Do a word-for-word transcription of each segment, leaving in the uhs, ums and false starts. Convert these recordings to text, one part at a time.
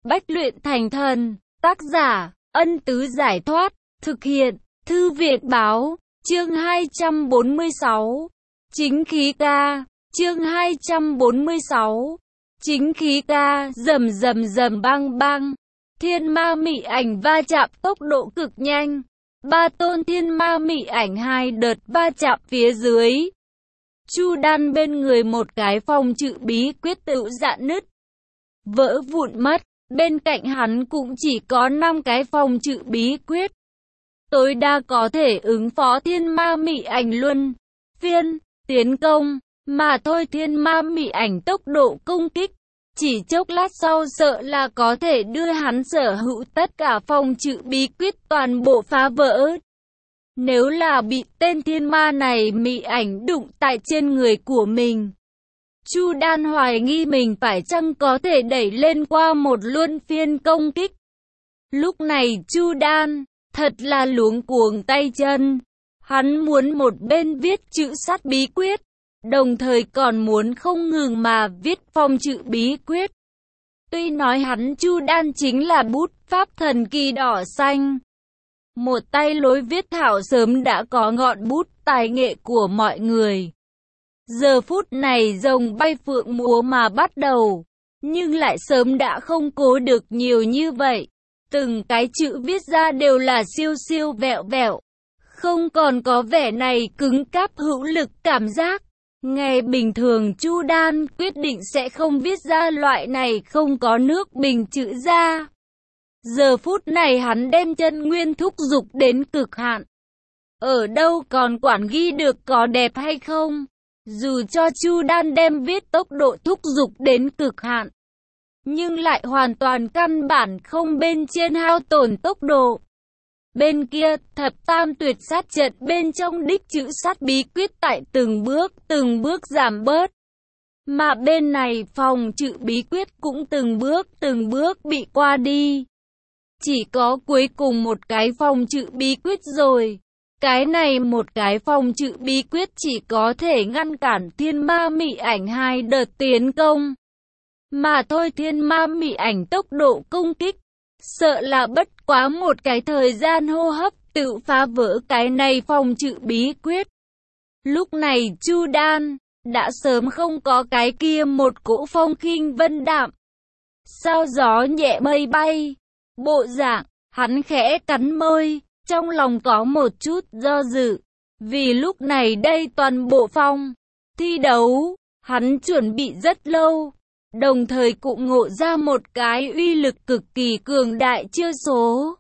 bách luyện thành thần. Tác giả, Ân Tứ Giải Thoát. Thực hiện, Thư Viện Báo. Chương hai trăm bốn mươi sáu. Chính khí ca. Chương hai trăm bốn mươi sáu. Chính khí ca. Rầm rầm rầm bang bang. Thiên ma mị ảnh va chạm tốc độ cực nhanh. Ba tôn thiên ma mị ảnh hai đợt va chạm phía dưới. Chu Đan bên người một cái phòng chữ bí quyết tự rạn nứt, vỡ vụn mất. Bên cạnh hắn cũng chỉ có năm cái phòng chữ bí quyết, tối đa có thể ứng phó thiên ma mị ảnh luân phiên tiến công mà thôi. Thiên ma mị ảnh tốc độ công kích chỉ chốc lát sau sợ là có thể đưa hắn sở hữu tất cả phòng chữ bí quyết toàn bộ phá vỡ. Nếu là bị tên thiên ma này mị ảnh đụng tại trên người của mình, Chu Đan hoài nghi mình phải chăng có thể đẩy lên qua một luân phiên công kích. Lúc này Chu Đan thật là luống cuống tay chân. Hắn muốn một bên viết chữ sát bí quyết, đồng thời còn muốn không ngừng mà viết phong chữ bí quyết. Tuy nói hắn Chu Đan chính là bút pháp thần kỳ đỏ xanh, một tay lối viết thảo sớm đã có ngọn bút tài nghệ của mọi người. Giờ phút này rồng bay phượng múa mà bắt đầu, nhưng lại sớm đã không cố được nhiều như vậy. Từng cái chữ viết ra đều là siêu siêu vẹo vẹo, không còn có vẻ này cứng cáp hữu lực cảm giác. Ngày bình thường Chu Đan quyết định sẽ không viết ra loại này không có nước bình chữ ra. Giờ phút này hắn đem chân nguyên thúc giục đến cực hạn. Ở đâu còn quản ghi được có đẹp hay không? Dù cho Chu Đan đem viết tốc độ thúc giục đến cực hạn, nhưng lại hoàn toàn căn bản không bên trên hao tổn tốc độ. Bên kia, thập tam tuyệt sát trận bên trong đích chữ sát bí quyết tại từng bước, từng bước giảm bớt. Mà bên này phòng chữ bí quyết cũng từng bước, từng bước bị qua đi. Chỉ có cuối cùng một cái phòng chữ bí quyết rồi. Cái này một cái phòng chữ bí quyết chỉ có thể ngăn cản thiên ma mị ảnh hai đợt tiến công. Mà thôi, thiên ma mị ảnh tốc độ công kích, sợ là bất quá một cái thời gian hô hấp tự phá vỡ cái này phòng chữ bí quyết. Lúc này Chu Đan đã sớm không có cái kia một cỗ phong khinh vân đạm, sao gió nhẹ mây bay bộ dạng. Hắn khẽ cắn môi, trong lòng có một chút do dự, vì lúc này đây toàn bộ phong thi đấu hắn chuẩn bị rất lâu, đồng thời cũng ngộ ra một cái uy lực cực kỳ cường đại chiêu số.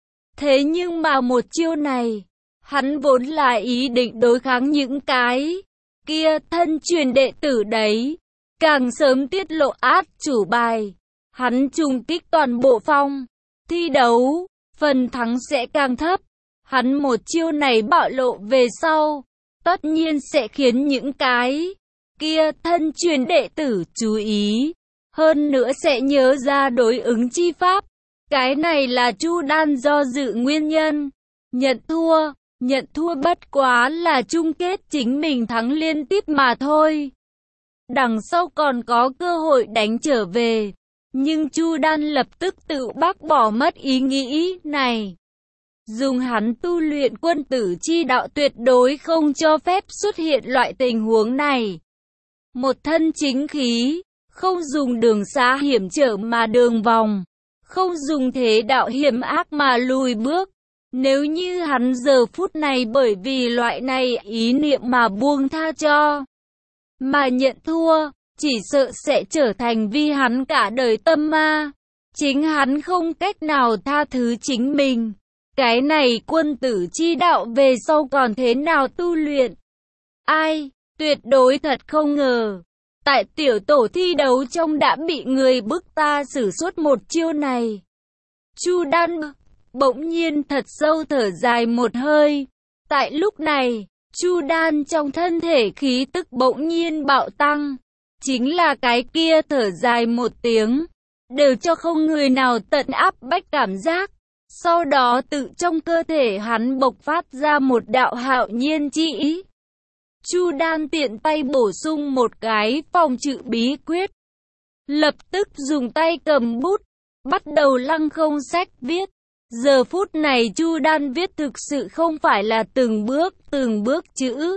Thế nhưng mà một chiêu này, hắn vốn là ý định đối kháng những cái kia thân truyền đệ tử đấy, càng sớm tiết lộ át chủ bài, hắn trùng kích toàn bộ phong thi đấu, phần thắng sẽ càng thấp. Hắn một chiêu này bạo lộ về sau, tất nhiên sẽ khiến những cái kia thân truyền đệ tử chú ý, hơn nữa sẽ nhớ ra đối ứng chi pháp. Cái này là Chu Đan do dự nguyên nhân. Nhận thua, nhận thua bất quá là chung kết chính mình thắng liên tiếp mà thôi. Đằng sau còn có cơ hội đánh trở về. Nhưng Chu Đan lập tức tự bác bỏ mất ý nghĩ này. Dùng hắn tu luyện quân tử chi đạo tuyệt đối không cho phép xuất hiện loại tình huống này. Một thân chính khí, không dùng đường xa hiểm trở mà đường vòng, không dùng thế đạo hiểm ác mà lùi bước. Nếu như hắn giờ phút này bởi vì loại này ý niệm mà buông tha cho, mà nhận thua, chỉ sợ sẽ trở thành vi hắn cả đời tâm ma. Chính hắn không cách nào tha thứ chính mình. Cái này quân tử chi đạo về sau còn thế nào tu luyện? Ai, tuyệt đối thật không ngờ. Tại tiểu tổ thi đấu trong đã bị người bức ta sử xuất một chiêu này. Chu Đan bỗng nhiên thật sâu thở dài một hơi. Tại lúc này, Chu Đan trong thân thể khí tức bỗng nhiên bạo tăng. Chính là cái kia thở dài một tiếng, đều cho không người nào tận áp bách cảm giác. Sau đó tự trong cơ thể hắn bộc phát ra một đạo hạo nhiên chi ý. Chu Đan tiện tay bổ sung một cái phòng chữ bí quyết. Lập tức dùng tay cầm bút, bắt đầu lăng không sách viết. Giờ phút này Chu Đan viết thực sự không phải là từng bước, từng bước chữ,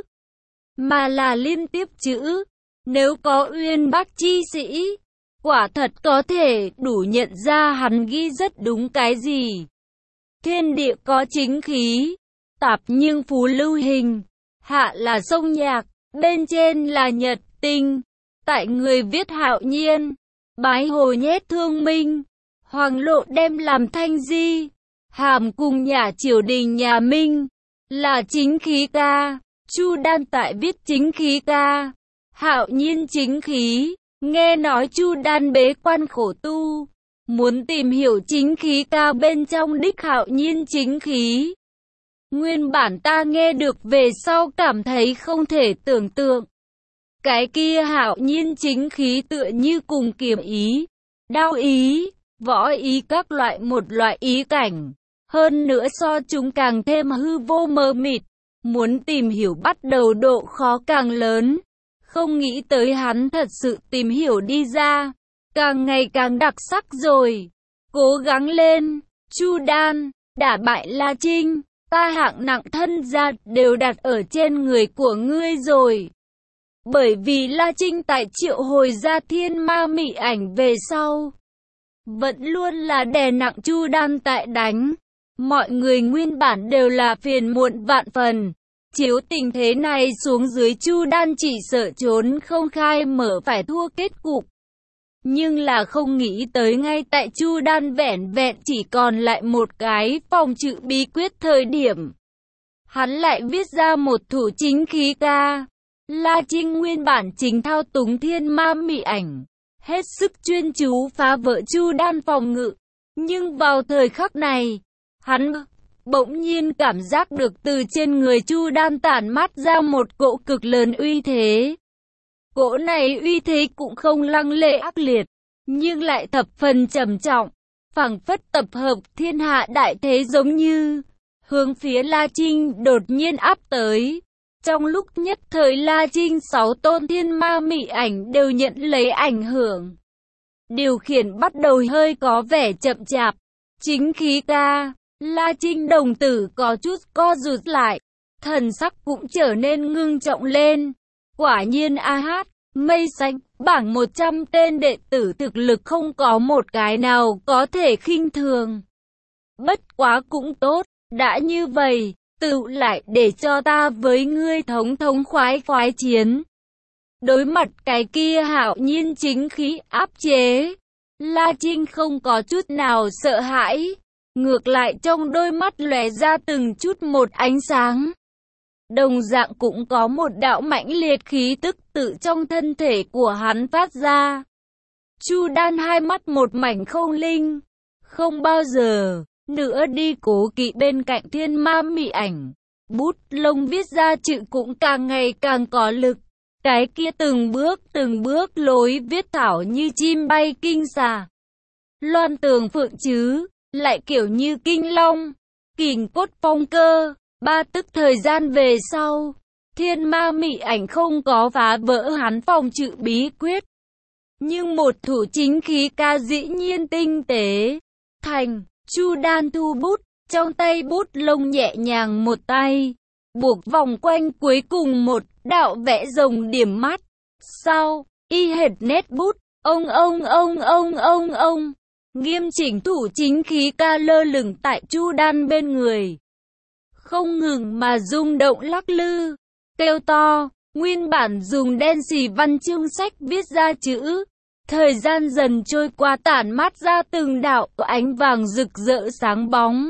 mà là liên tiếp chữ. Nếu có uyên bác chi sĩ, quả thật có thể đủ nhận ra hắn ghi rất đúng cái gì. Thiên địa có chính khí, tạp nhưng phú lưu hình, hạ là sông nhạc, bên trên là nhật tinh. Tại người viết Hạo Nhiên, bái hồ nhét thương minh, hoàng lộ đem làm thanh di, hàm cùng nhà triều đình nhà Minh, là chính khí ca. Chu Đan tại viết chính khí ca, Hạo Nhiên chính khí. Nghe nói Chu Đan bế quan khổ tu, muốn tìm hiểu chính khí ca bên trong đích Hạo Nhiên chính khí. Nguyên bản ta nghe được về sau cảm thấy không thể tưởng tượng. Cái kia Hạo Nhiên chính khí tựa như cùng kiếm ý, đao ý, võ ý các loại một loại ý cảnh. Hơn nữa so chúng càng thêm hư vô mờ mịt, muốn tìm hiểu bắt đầu độ khó càng lớn. Không nghĩ tới hắn thật sự tìm hiểu đi ra, càng ngày càng đặc sắc rồi. Cố gắng lên, Chu Đan, đả bại La Trinh, ta hạng nặng thân gia đều đặt ở trên người của ngươi rồi. Bởi vì La Trinh tại triệu hồi ra thiên ma mị ảnh về sau, vẫn luôn là đè nặng Chu Đan tại đánh. Mọi người nguyên bản đều là phiền muộn vạn phần. Chiếu tình thế này xuống dưới Chu Đan chỉ sợ trốn không khai mở phải thua kết cục. Nhưng là không nghĩ tới ngay tại Chu Đan vẻn vẹn chỉ còn lại một cái phòng chữ bí quyết thời điểm, hắn lại viết ra một thủ chính khí ca. La Trinh nguyên bản chính thao túng thiên ma mị ảnh, hết sức chuyên chú phá vỡ Chu Đan phòng ngự. Nhưng vào thời khắc này, hắn bỗng nhiên cảm giác được từ trên người Chu Đan tản mát ra một cỗ cực lớn uy thế. Cỗ này uy thế cũng không lăng lệ ác liệt, nhưng lại thập phần trầm trọng, phảng phất tập hợp thiên hạ đại thế giống như hướng phía La Trinh đột nhiên áp tới. Trong lúc nhất thời La Trinh sáu tôn thiên ma mị ảnh đều nhận lấy ảnh hưởng. Điều khiển bắt đầu hơi có vẻ chậm chạp. Chính khí ca, La Trinh đồng tử có chút co rụt lại, thần sắc cũng trở nên ngưng trọng lên. Quả nhiên a hát, mây xanh, bảng một trăm tên đệ tử thực lực không có một cái nào có thể khinh thường. Bất quá cũng tốt, đã như vậy, tự lại để cho ta với ngươi thống thống khoái khoái chiến. Đối mặt cái kia Hạo Nhiên chính khí áp chế, La Trinh không có chút nào sợ hãi, ngược lại trong đôi mắt lóe ra từng chút một ánh sáng. Đồng dạng cũng có một đạo mãnh liệt khí tức tự trong thân thể của hắn phát ra. Chu Đan hai mắt một mảnh không linh, không bao giờ nữa đi cố kỵ bên cạnh thiên ma mị ảnh. Bút lông viết ra chữ cũng càng ngày càng có lực. Cái kia từng bước từng bước lối viết thảo như chim bay kinh xà, loan tường phượng chứ, lại kiểu như kinh long, kình cốt phong cơ. Ba tức thời gian về sau, thiên ma mị ảnh không có phá vỡ hắn phòng chữ bí quyết. Nhưng một thủ chính khí ca dĩ nhiên tinh tế. Thành, Chu Đan thu bút, trong tay bút lông nhẹ nhàng một tay, buộc vòng quanh cuối cùng một đạo vẽ rồng điểm mắt. Sau, y hệt nét bút, ông ông ông ông ông ông, nghiêm chỉnh thủ chính khí ca lơ lửng tại Chu Đan bên người. Không ngừng mà rung động lắc lư, kêu to, nguyên bản dùng đen xì văn chương sách viết ra chữ. Thời gian dần trôi qua tản mát ra từng đạo ánh vàng rực rỡ sáng bóng.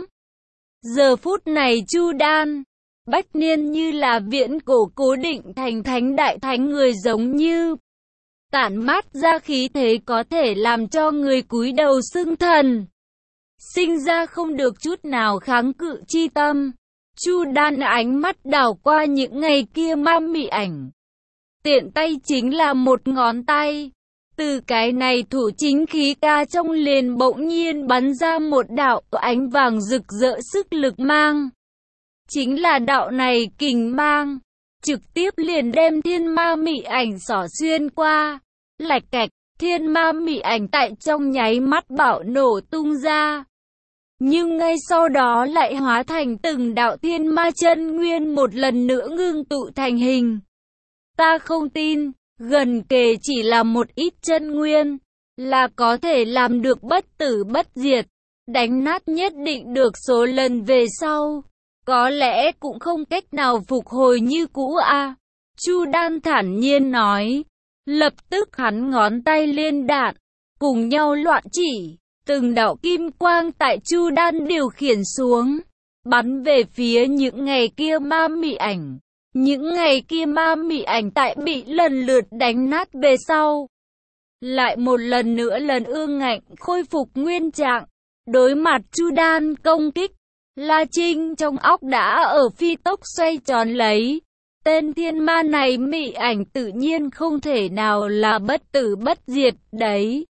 Giờ phút này Chu Đan, Bách Niên như là viễn cổ cố định thành thánh đại thánh người giống như tản mát ra khí thế có thể làm cho người cúi đầu xưng thần, sinh ra không được chút nào kháng cự chi tâm. Chu Đan ánh mắt đảo qua những ngày kia ma mị ảnh, tiện tay chính là một ngón tay. Từ cái này thủ chính khí ca trong liền bỗng nhiên bắn ra một đạo ánh vàng rực rỡ sức lực mang. Chính là đạo này kình mang, trực tiếp liền đem thiên ma mị ảnh xỏ xuyên qua, lạch cạch, thiên ma mị ảnh tại trong nháy mắt bạo nổ tung ra. Nhưng ngay sau đó lại hóa thành từng đạo thiên ma chân nguyên một lần nữa ngưng tụ thành hình. Ta không tin, gần kề chỉ là một ít chân nguyên, là có thể làm được bất tử bất diệt, đánh nát nhất định được số lần về sau. Có lẽ cũng không cách nào phục hồi như cũ à. Chu Đan thản nhiên nói. Lập tức hắn ngón tay liên đạn, cùng nhau loạn chỉ. Từng đạo kim quang tại Chu Đan điều khiển xuống, bắn về phía những ngày kia ma mị ảnh. Những ngày kia ma mị ảnh tại bị lần lượt đánh nát về sau, lại một lần nữa lần ương ngạnh khôi phục nguyên trạng. Đối mặt Chu Đan công kích, La Trinh trong óc đã ở phi tốc xoay tròn lấy. Tên thiên ma này mị ảnh tự nhiên không thể nào là bất tử bất diệt đấy.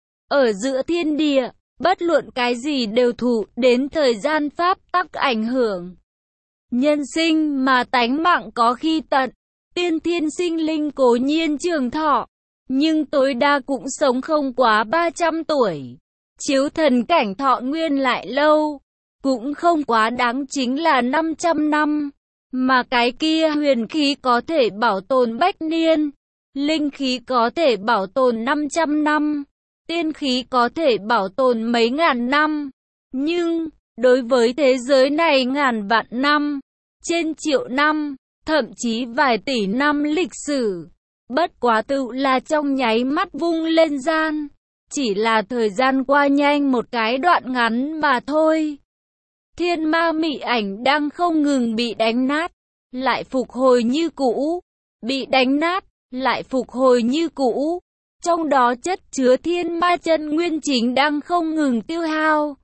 Ở giữa thiên địa, bất luận cái gì đều thụ đến thời gian pháp tắc ảnh hưởng. Nhân sinh mà tánh mạng có khi tận, tiên thiên sinh linh cố nhiên trường thọ, nhưng tối đa cũng sống không quá ba trăm tuổi. Chiếu thần cảnh thọ nguyên lại lâu, cũng không quá đáng chính là năm trăm năm. Mà cái kia huyền khí có thể bảo tồn bách niên, linh khí có thể bảo tồn năm trăm năm, tiên khí có thể bảo tồn mấy ngàn năm. Nhưng, đối với thế giới này ngàn vạn năm, trên triệu năm, thậm chí vài tỷ năm lịch sử, bất quá tự là trong nháy mắt vung lên gian, chỉ là thời gian qua nhanh một cái đoạn ngắn mà thôi. Thiên ma mị ảnh đang không ngừng bị đánh nát, lại phục hồi như cũ, bị đánh nát, lại phục hồi như cũ. Trong đó chất chứa thiên ma chân nguyên chính đang không ngừng tiêu hao.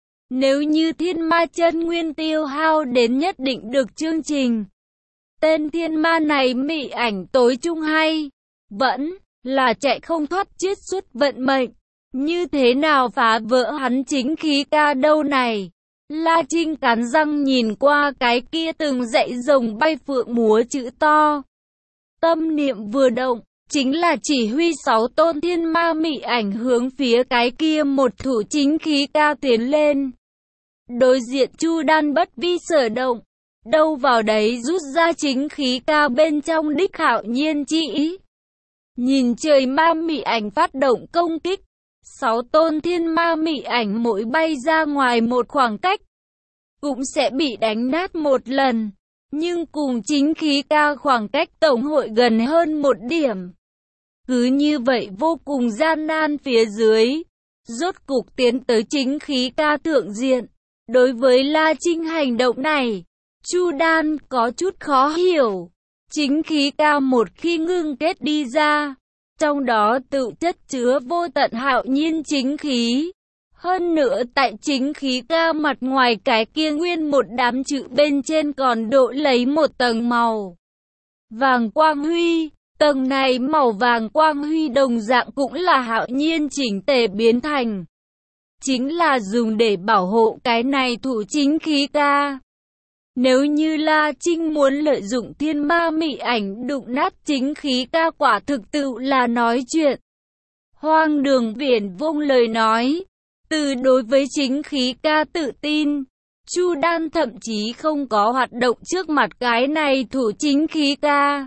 Nếu như thiên ma chân nguyên tiêu hao đến nhất định được chương trình, tên thiên ma này mị ảnh tối trung hay, vẫn là chạy không thoát chiết xuất vận mệnh. Như thế nào phá vỡ hắn chính khí ca đâu này? La Trinh cắn răng nhìn qua cái kia từng dãy rồng bay phượng múa chữ to. Tâm niệm vừa động, chính là chỉ huy sáu tôn thiên ma mị ảnh hướng phía cái kia một thủ chính khí ca tiến lên. Đối diện Chu Đan bất vi sở động, đâu vào đấy rút ra chính khí ca bên trong đích Hạo Nhiên chi ý. Nhìn trời ma mị ảnh phát động công kích, sáu tôn thiên ma mị ảnh mỗi bay ra ngoài một khoảng cách, cũng sẽ bị đánh nát một lần, nhưng cùng chính khí ca khoảng cách tổng hội gần hơn một điểm. Cứ như vậy vô cùng gian nan phía dưới, rốt cục tiến tới chính khí ca thượng diện. Đối với La Trinh hành động này, Chu Đan có chút khó hiểu. Chính khí ca một khi ngưng kết đi ra, trong đó tự chất chứa vô tận hạo nhiên chính khí. Hơn nữa tại chính khí ca mặt ngoài cái kia nguyên một đám chữ bên trên còn độ lấy một tầng màu vàng quang huy. Tầng này màu vàng quang huy đồng dạng cũng là hạo nhiên chỉnh tề biến thành. Chính là dùng để bảo hộ cái này thủ chính khí ca. Nếu như La Trinh muốn lợi dụng thiên ma mị ảnh đụng nát chính khí ca quả thực tự là nói chuyện hoang đường viển vông lời nói. Từ đối với chính khí ca tự tin, Chu Đan thậm chí không có hoạt động trước mặt cái này thủ chính khí ca.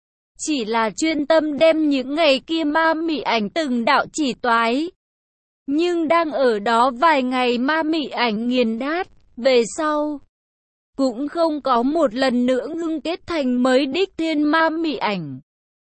Chỉ là chuyên tâm đem những ngày kia ma mị ảnh từng đạo chỉ toái. Nhưng đang ở đó vài ngày ma mị ảnh nghiền nát, về sau cũng không có một lần nữa ngưng kết thành mới đích thiên ma mị ảnh,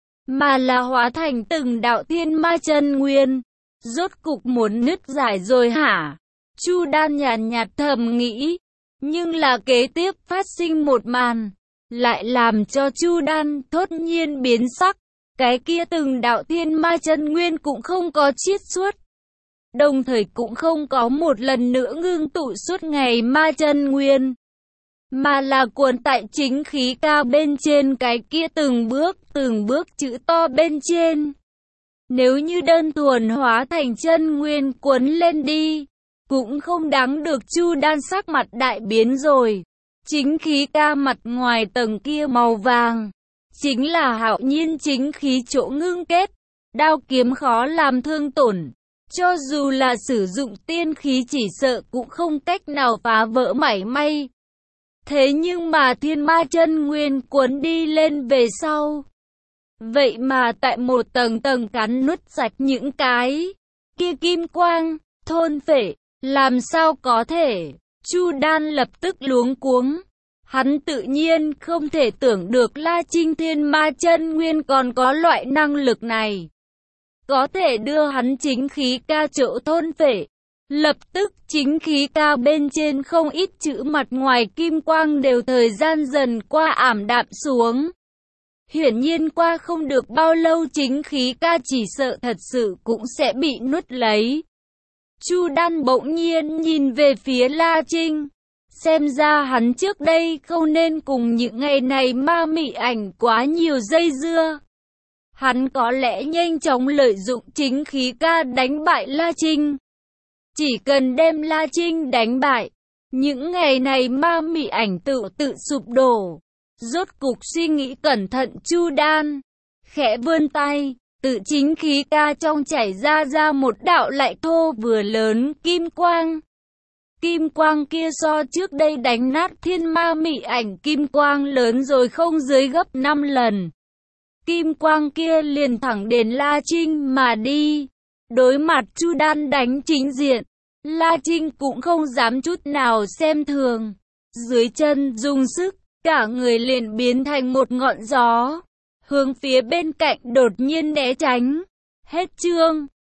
mà là hóa thành từng đạo thiên ma chân nguyên. Rốt cục muốn nứt giải rồi hả? Chu Đan nhàn nhạt thầm nghĩ. Nhưng là kế tiếp phát sinh một màn, lại làm cho Chu Đan thốt nhiên biến sắc. Cái kia từng đạo thiên ma chân nguyên cũng không có chiết xuất, đồng thời cũng không có một lần nữa ngưng tụ suốt ngày ma chân nguyên, mà là cuộn tại chính khí ca bên trên cái kia từng bước từng bước chữ to bên trên. Nếu như đơn thuần hóa thành chân nguyên cuốn lên đi, cũng không đáng được. Chu Đan sắc mặt đại biến rồi. Chính khí ca mặt ngoài tầng kia màu vàng, chính là hạo nhiên chính khí chỗ ngưng kết. đao kiếm khó làm thương tổn. Cho dù là sử dụng tiên khí chỉ sợ cũng không cách nào phá vỡ mảy may. Thế nhưng mà thiên ma chân nguyên cuốn đi lên về sau. Vậy mà tại một tầng tầng cắn nuốt sạch những cái kia kim quang, thôn phệ, làm sao có thể? Chu Đan lập tức luống cuống. Hắn tự nhiên không thể tưởng được La Trinh thiên ma chân nguyên còn có loại năng lực này. Có thể đưa hắn chính khí ca chỗ thôn phệ. Lập tức chính khí ca bên trên không ít chữ mặt ngoài kim quang đều thời gian dần qua ảm đạm xuống. Hiển nhiên qua không được bao lâu chính khí ca chỉ sợ thật sự cũng sẽ bị nuốt lấy. Chu Đan bỗng nhiên nhìn về phía La Trinh. Xem ra hắn trước đây không nên cùng những ngày này ma mị ảnh quá nhiều dây dưa. Hắn có lẽ nhanh chóng lợi dụng chính khí ca đánh bại La Trinh. Chỉ cần đem La Trinh đánh bại, những ngày này ma mị ảnh tự tự sụp đổ. Rốt cục suy nghĩ cẩn thận Chu Đan, khẽ vươn tay, tự chính khí ca trong chảy ra ra một đạo lại thô vừa lớn kim quang. Kim quang kia so trước đây đánh nát thiên ma mị ảnh kim quang lớn rồi không dưới gấp năm lần. Kim quang kia liền thẳng đến La Trinh mà đi. Đối mặt Chu Đan đánh chính diện, La Trinh cũng không dám chút nào xem thường. Dưới chân dùng sức, cả người liền biến thành một ngọn gió, hướng phía bên cạnh đột nhiên né tránh. Hết chương.